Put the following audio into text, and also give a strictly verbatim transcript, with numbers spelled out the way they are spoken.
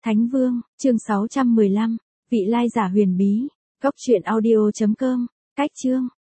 Thánh Vương, chương sáu trăm mười lăm, vị lai giả huyền bí, góc truyện audio chấm com, cách chương.